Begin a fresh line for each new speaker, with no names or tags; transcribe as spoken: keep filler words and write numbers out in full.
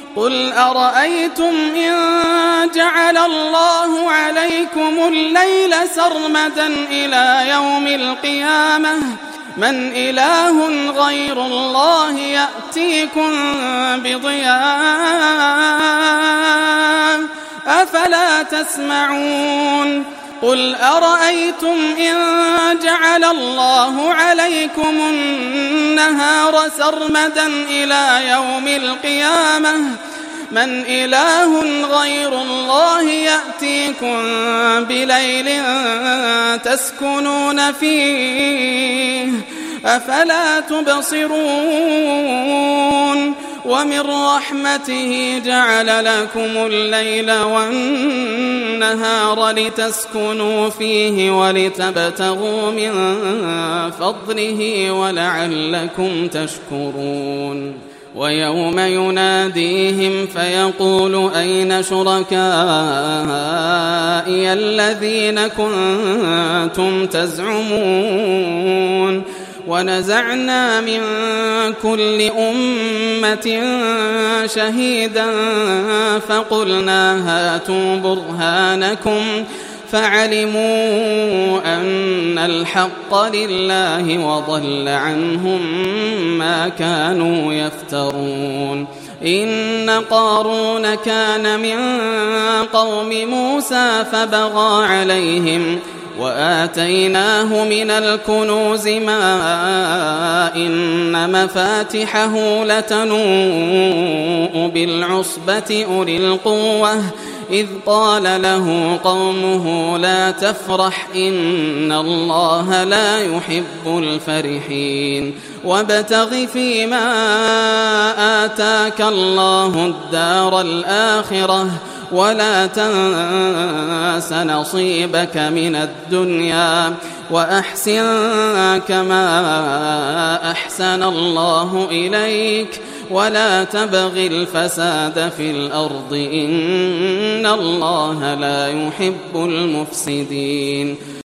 قل أرأيتم إن جعل الله عليكم الليل سرمدا إلى يوم القيامة من إله غير الله يأتيكم بضياء أفلا تسمعون قل أرأيتم إن جعل الله عليكم النهار سرمدا إلى يوم القيامة من إله غير الله يأتيكم بليل تسكنون فيه أفلا تبصرون ومن رحمته جعل لكم الليل والنهار لتسكنوا فيه ولتبتغوا من فضله ولعلكم تشكرون ويوم يناديهم فيقول أين شركائي الذين كنتم تزعمون ونزعنا من كل أمة شهيدا فقلنا هاتوا برهانكم فعلموا أن الحق لله وضل عنهم ما كانوا يفترون إن قارون كان من قوم موسى فبغى عليهم وآتيناه من الكنوز ما إن مفاتحه لتنوء بالعصبة أولي القوة إذ قال له قومه لا تفرح إن الله لا يحب الفرحين وابتغ فيما آتاك الله الدار الآخرة ولا تنس نصيبك من الدنيا وأحسن كما أحسن الله إليك ولا تبغ الفساد في الأرض إن الله لا يحب المفسدين